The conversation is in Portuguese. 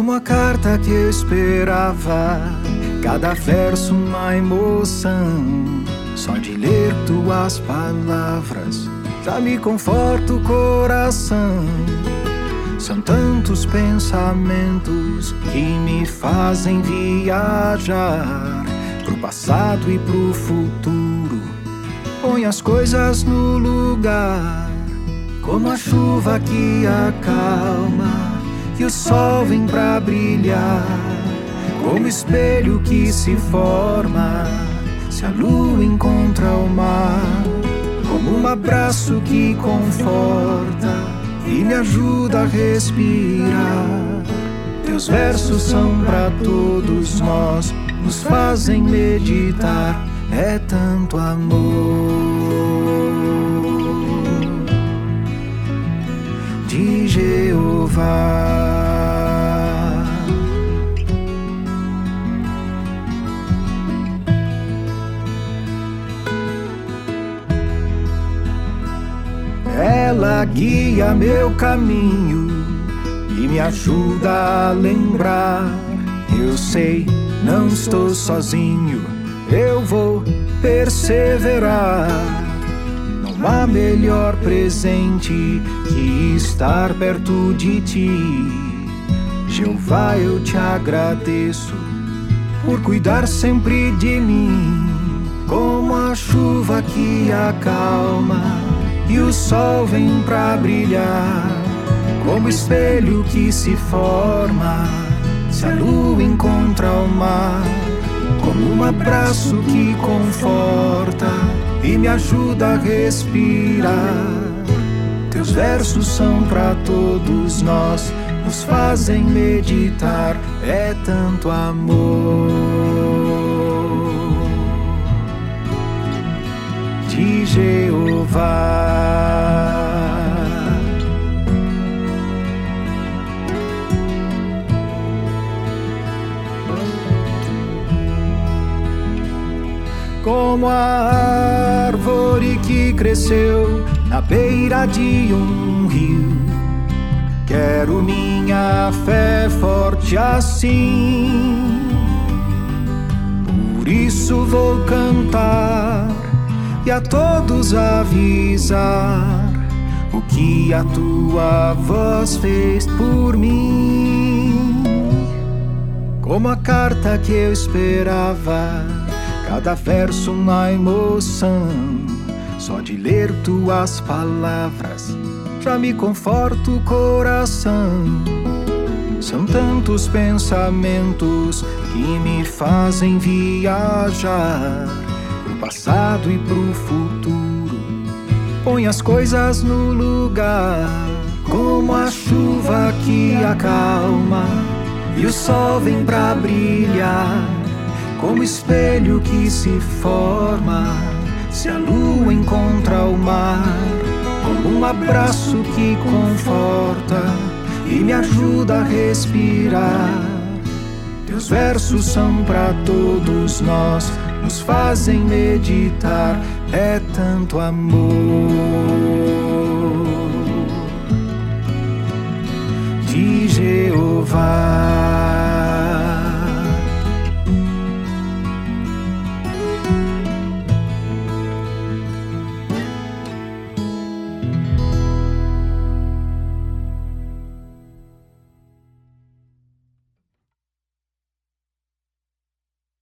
Como a carta que eu esperava, cada verso uma emoção. Só de ler tuas palavras já me conforta o coração. São tantos pensamentos que me fazem viajar pro passado e pro futuro. Põe as coisas no lugar, como a chuva que acalma e o sol vem pra brilhar, como espelho que se forma se a lua encontra o mar, como um abraço que conforta e me ajuda a respirar. Teus versos são pra todos nós, nos fazem meditar. É tanto amor de Jeová. Ela guia meu caminho e me ajuda a lembrar. Eu sei, não estou sozinho, eu vou perseverar. Não há melhor presente que estar perto de ti. Jeová, eu te agradeço por cuidar sempre de mim, como a chuva que acalma e o sol vem pra brilhar, como espelho que se forma se a lua encontra o mar, como um abraço que conforta e me ajuda a respirar. Teus versos são pra todos nós, nos fazem meditar. É tanto amor de Jeová. Como a árvore que cresceu na beira de um rio, quero minha fé forte assim. Por isso vou cantar e a todos avisar o que a tua voz fez por mim. Como a carta que eu esperava, cada verso uma emoção. Só de ler tuas palavras já me conforta o coração. São tantos pensamentos que me fazem viajar pro passado e pro futuro. Põe as coisas no lugar, como a chuva que acalma e o sol vem pra brilhar, como espelho que se forma se a lua encontra o mar, como um abraço que conforta e me ajuda a respirar. Teus versos são pra todos nós, nos fazem meditar. É tanto amor de Jeová.